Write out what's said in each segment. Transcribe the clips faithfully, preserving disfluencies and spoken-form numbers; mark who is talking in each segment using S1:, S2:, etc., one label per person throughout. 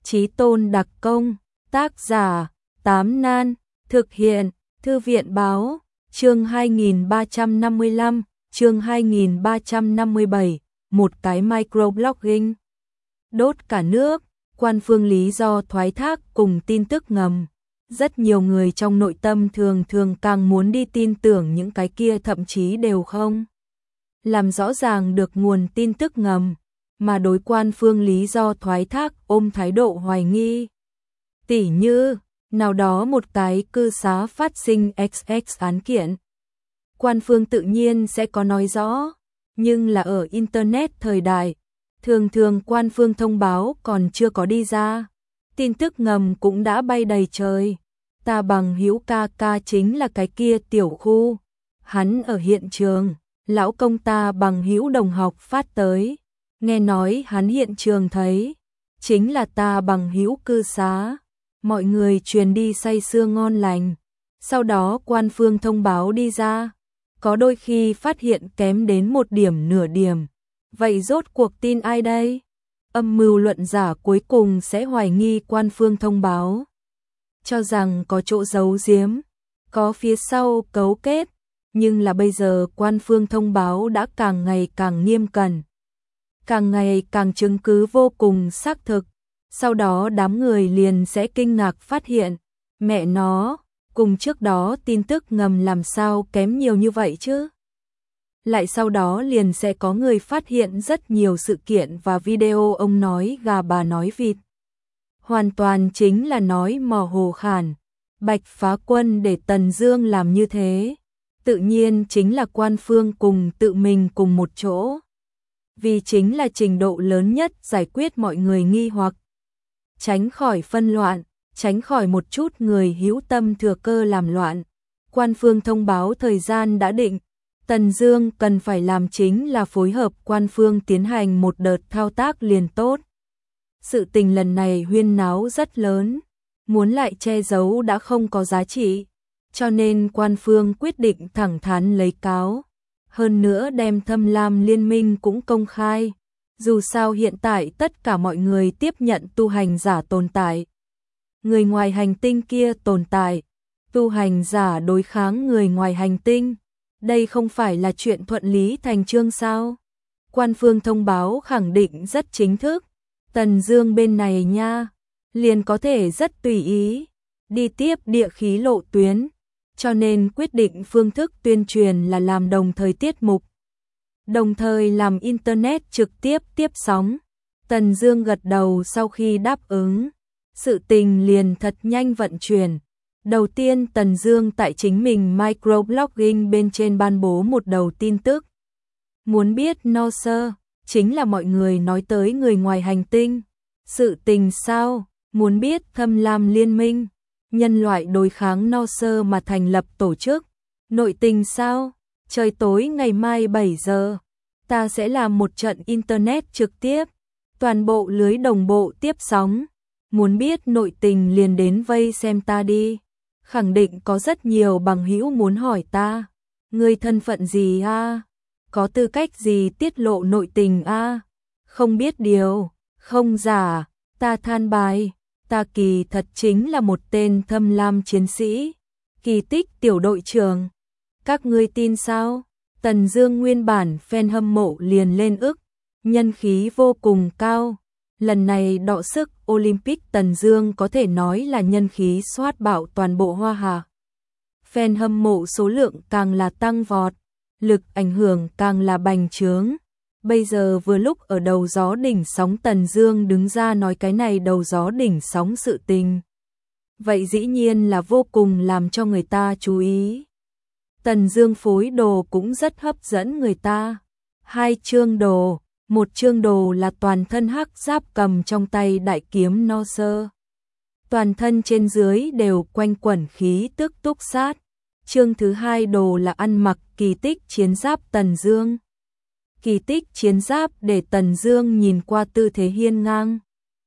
S1: Chí Tôn đặc công, tác giả, Tám Nan, thực hiện, Thư viện báo, chương hai nghìn ba trăm năm mươi lăm, chương hai nghìn ba trăm năm mươi bảy, một cái microblogging. Đốt cả nước, quan phương lý do thoái thác cùng tin tức ngầm. Rất nhiều người trong nội tâm thường thường càng muốn đi tin tưởng những cái kia thậm chí đều không làm rõ ràng được nguồn tin tức ngầm, mà đối quan phương lý do thoái thác ôm thái độ hoài nghi. Tỉ như, nào đó một cái cư xá phát sinh ích ích án kiện. Quan phương tự nhiên sẽ có nói rõ, nhưng là ở Internet thời đại, thường thường quan phương thông báo còn chưa có đi ra. Tin tức ngầm cũng đã bay đầy trời. Ta bằng hữu ca ca chính là cái kia tiểu khu. Hắn ở hiện trường, lão công ta bằng hữu đồng học phát tới. Nghe nói hắn hiện trường thấy, chính là ta bằng hữu cư xá. Mọi người truyền đi say sưa ngon lành. Sau đó quan phương thông báo đi ra. Có đôi khi phát hiện kém đến một điểm nửa điểm. Vậy rốt cuộc tin ai đây? Âm mưu luận giả cuối cùng sẽ hoài nghi quan phương thông báo, cho rằng có chỗ giấu giếm, có phía sau cấu kết, nhưng là bây giờ quan phương thông báo đã càng ngày càng nghiêm cẩn, càng ngày càng chứng cứ vô cùng xác thực, sau đó đám người liền sẽ kinh ngạc phát hiện, mẹ nó, cùng trước đó tin tức ngầm làm sao kém nhiều như vậy chứ? Lại sau đó liền sẽ có người phát hiện rất nhiều sự kiện và video ông nói gà bà nói vịt. Hoàn toàn chính là nói mò hồ khản. Bạch Phá Quân để Tần Dương làm như thế, tự nhiên chính là quan phương cùng tự mình cùng một chỗ. Vì chính là trình độ lớn nhất giải quyết mọi người nghi hoặc, tránh khỏi phân loạn, tránh khỏi một chút người hữu tâm thừa cơ làm loạn. Quan phương thông báo thời gian đã định, Tần Dương cần phải làm chính là phối hợp quan phương tiến hành một đợt thao tác liền tốt. Sự tình lần này huyên náo rất lớn, muốn lại che giấu đã không có giá trị, cho nên quan phương quyết định thẳng thắn lấy cáo. Hơn nữa đem Thâm Lam Liên minh cũng công khai, dù sao hiện tại tất cả mọi người tiếp nhận tu hành giả tồn tại. Người ngoài hành tinh kia tồn tại, tu hành giả đối kháng người ngoài hành tinh. Đây không phải là chuyện thuận lý thành chương sao? Quan phương thông báo khẳng định rất chính thức. Tần Dương bên này nha, liền có thể rất tùy ý, đi tiếp địa khí lộ tuyến, cho nên quyết định phương thức tuyên truyền là làm đồng thời tiết mục, đồng thời làm Internet trực tiếp tiếp sóng. Tần Dương gật đầu sau khi đáp ứng, sự tình liền thật nhanh vận chuyển. Đầu tiên Tần Dương tại chính mình microblogging bên trên ban bố một đầu tin tức. Muốn biết no sơ, chính là mọi người nói tới người ngoài hành tinh. Sự tình sao? Muốn biết Thâm Lam Liên minh, nhân loại đối kháng no sơ mà thành lập tổ chức. Nội tình sao? Trời tối ngày mai bảy giờ, ta sẽ làm một trận Internet trực tiếp, toàn bộ lưới đồng bộ tiếp sóng. Muốn biết nội tình liền đến vây xem ta đi. Khẳng định có rất nhiều bằng hữu muốn hỏi ta, ngươi thân phận gì a? Có tư cách gì tiết lộ nội tình a? Không biết điều, không giả, ta than bài, ta kỳ thật chính là một tên thâm lam chiến sĩ, kỳ tích tiểu đội trưởng. Các ngươi tin sao? Tần Dương nguyên bản fan hâm mộ liền lên ức, nhân khí vô cùng cao. Lần này đọ sức Olympic Tần Dương có thể nói là nhân khí xoát bạo toàn bộ Hoa Hạ. Fan hâm mộ số lượng càng là tăng vọt, lực ảnh hưởng càng là bành trướng. Bây giờ vừa lúc ở đầu gió đỉnh sóng Tần Dương đứng ra nói cái này đầu gió đỉnh sóng sự tình. Vậy dĩ nhiên là vô cùng làm cho người ta chú ý. Tần Dương phối đồ cũng rất hấp dẫn người ta. Hai chương đồ. Một chương đồ là toàn thân hắc giáp cầm trong tay đại kiếm no sơ. Toàn thân trên dưới đều quanh quẩn khí tức túc sát. Chương thứ hai đồ là ăn mặc kỳ tích chiến giáp Tần Dương. Kỳ tích chiến giáp để Tần Dương nhìn qua tư thế hiên ngang,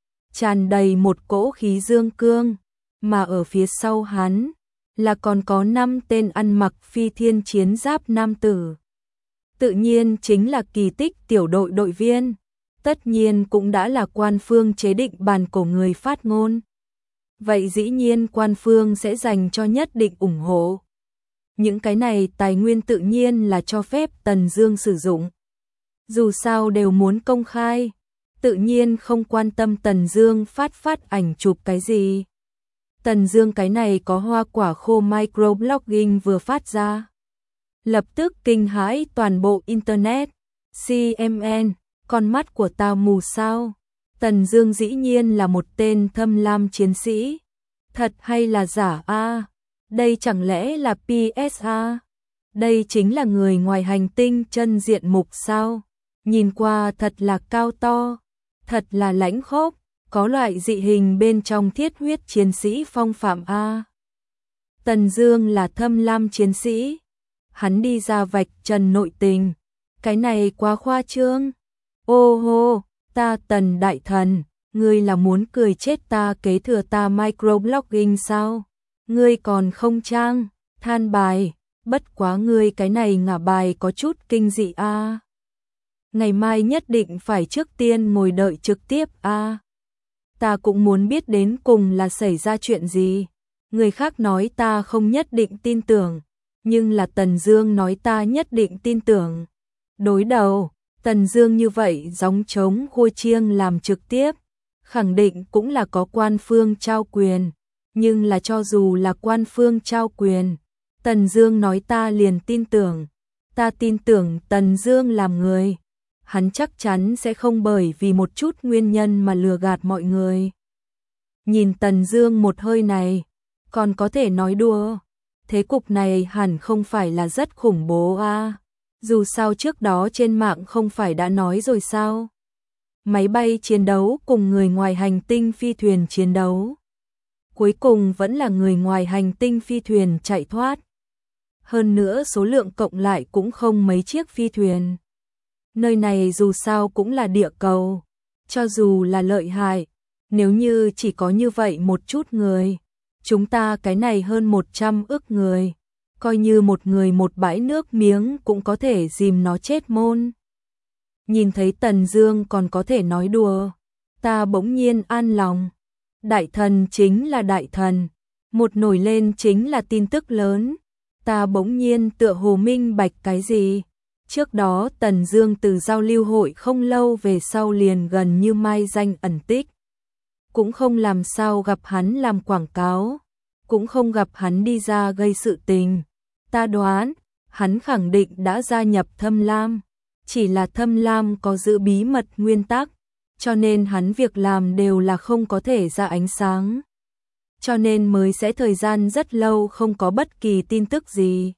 S1: tràn đầy một cỗ khí dương cương, mà ở phía sau hắn là còn có năm tên ăn mặc phi thiên chiến giáp nam tử. Tự nhiên chính là kỳ tích tiểu đội đội viên. tất nhiên cũng đã là quan phương chế định bản cổ người phát ngôn. Vậy dĩ nhiên quan phương sẽ dành cho nhất định ủng hộ. Những cái này tài nguyên tự nhiên là cho phép Tần Dương sử dụng. Dù sao đều muốn công khai, tự nhiên không quan tâm Tần Dương phát phát ảnh chụp cái gì. Tần Dương cái này có hoa quả khô microblogging vừa phát ra, lập tức kinh hãi toàn bộ internet. xê em en, con mắt của tao mù sao? Tần Dương dĩ nhiên là một tên thâm lam chiến sĩ. Thật hay là giả a? Đây chẳng lẽ là pê ét a? Đây chính là người ngoài hành tinh chân diện mục sao? Nhìn qua thật là cao to, thật là lãnh khốc, có loại dị hình bên trong thiết huyết chiến sĩ phong phạm a. Tần Dương là thâm lam chiến sĩ, hắn đi ra vạch trần nội tình, cái này quá khoa trương. Ô hô, ta Tần đại thần, ngươi là muốn cười chết ta kế thừa ta microblogging sao? Ngươi còn không trang, than bài, bất quá ngươi cái này ngả bài có chút kinh dị a. Ngày mai nhất định phải trước tiên ngồi đợi trực tiếp a. Ta cũng muốn biết đến cùng là xảy ra chuyện gì. Người khác nói ta không nhất định tin tưởng, nhưng là Tần Dương nói ta nhất định tin tưởng. Đối đầu, Tần Dương như vậy gióng trống khua chiêng làm trực tiếp, khẳng định cũng là có quan phương trao quyền, nhưng là cho dù là quan phương trao quyền, Tần Dương nói ta liền tin tưởng. Ta tin tưởng Tần Dương làm người, hắn chắc chắn sẽ không bởi vì một chút nguyên nhân mà lừa gạt mọi người. Nhìn Tần Dương một hơi này, còn có thể nói đùa, thế cục này hẳn không phải là rất khủng bố a. Dù sao trước đó trên mạng không phải đã nói rồi sao? Máy bay chiến đấu cùng người ngoài hành tinh phi thuyền chiến đấu. Cuối cùng vẫn là người ngoài hành tinh phi thuyền chạy thoát. Hơn nữa số lượng cộng lại cũng không mấy chiếc phi thuyền. Nơi này dù sao cũng là địa cầu, cho dù là lợi hại, nếu như chỉ có như vậy một chút người, chúng ta cái này hơn một trăm ức người, coi như một người một bãi nước miếng cũng có thể dìm nó chết môn. Nhìn thấy Tần Dương còn có thể nói đùa, ta bỗng nhiên an lòng. Đại thần chính là đại thần, một nổi lên chính là tin tức lớn. Ta bỗng nhiên tựa hồ minh bạch cái gì. Trước đó Tần Dương từ giao lưu hội không lâu về sau liền gần như mai danh ẩn tích. Cũng không làm sao gặp hắn làm quảng cáo, cũng không gặp hắn đi ra gây sự tình. Ta đoán, hắn khẳng định đã gia nhập Thâm Lam, chỉ là Thâm Lam có giữ bí mật nguyên tắc, cho nên hắn việc làm đều là không có thể ra ánh sáng. Cho nên mới sẽ thời gian rất lâu không có bất kỳ tin tức gì.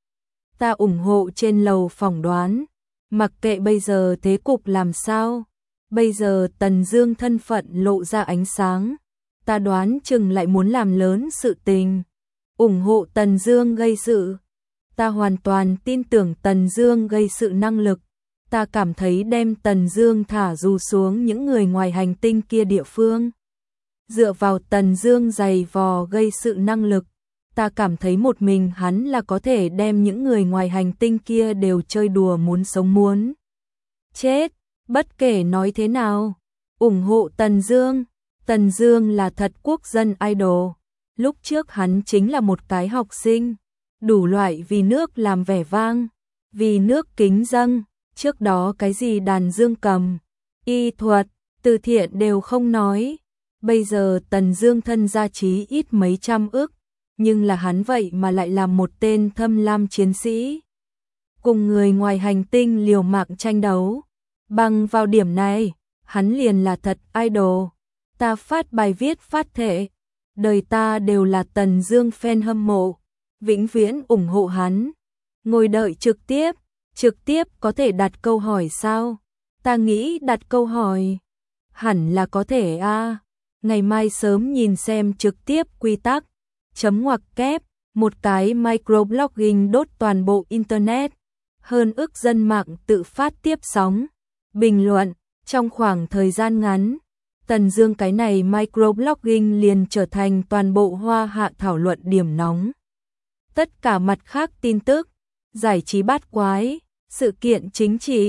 S1: Ta ủng hộ trên lầu phỏng đoán, mặc kệ bây giờ thế cục làm sao, bây giờ Tần Dương thân phận lộ ra ánh sáng, ta đoán chừng lại muốn làm lớn sự tình, ủng hộ Tần Dương gây sự. Ta hoàn toàn tin tưởng Tần Dương gây sự năng lực, ta cảm thấy đem Tần Dương thả dù xuống những người ngoài hành tinh kia địa phương. Dựa vào Tần Dương dày vò gây sự năng lực, ta cảm thấy một mình hắn là có thể đem những người ngoài hành tinh kia đều chơi đùa muốn sống muốn chết. Bất kể nói thế nào, ủng hộ Tần Dương. Tần Dương là thật quốc dân idol. Lúc trước hắn chính là một cái học sinh, đủ loại vì nước làm vẻ vang, vì nước kính dâng. Trước đó cái gì đàn dương cầm, y thuật, từ thiện đều không nói. Bây giờ Tần Dương thân gia trí ít mấy trăm ức, nhưng là hắn vậy mà lại làm một tên thâm lam chiến sĩ, cùng người ngoài hành tinh liều mạng tranh đấu. Bằng vào điểm này, hắn liền là thật idol. Ta phát bài viết phát thệ, đời ta đều là Tần Dương fan hâm mộ, vĩnh viễn ủng hộ hắn. Ngồi đợi trực tiếp, trực tiếp có thể đặt câu hỏi sao? Ta nghĩ đặt câu hỏi, hẳn là có thể a. Ngày mai sớm nhìn xem trực tiếp quy tắc, chấm ngoặc kép, một cái microblogging đốt toàn bộ internet, hơn ức dân mạng tự phát tiếp sóng, bình luận, trong khoảng thời gian ngắn, Tần Dương cái này microblogging liền trở thành toàn bộ Hoa Hạ thảo luận điểm nóng. Tất cả mặt khác tin tức, giải trí bát quái, sự kiện chính trị,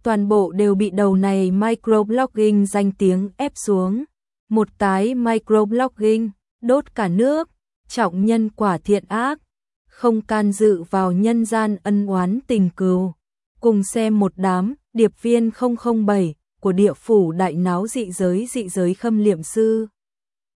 S1: toàn bộ đều bị đầu này microblogging danh tiếng ép xuống. Một tái microblogging, đốt cả nước, trọng nhân quả thiện ác, không can dự vào nhân gian ân oán tình cừu. Cùng xem một đám điệp viên không không bảy của địa phủ đại náo dị giới dị giới khâm liệm sư.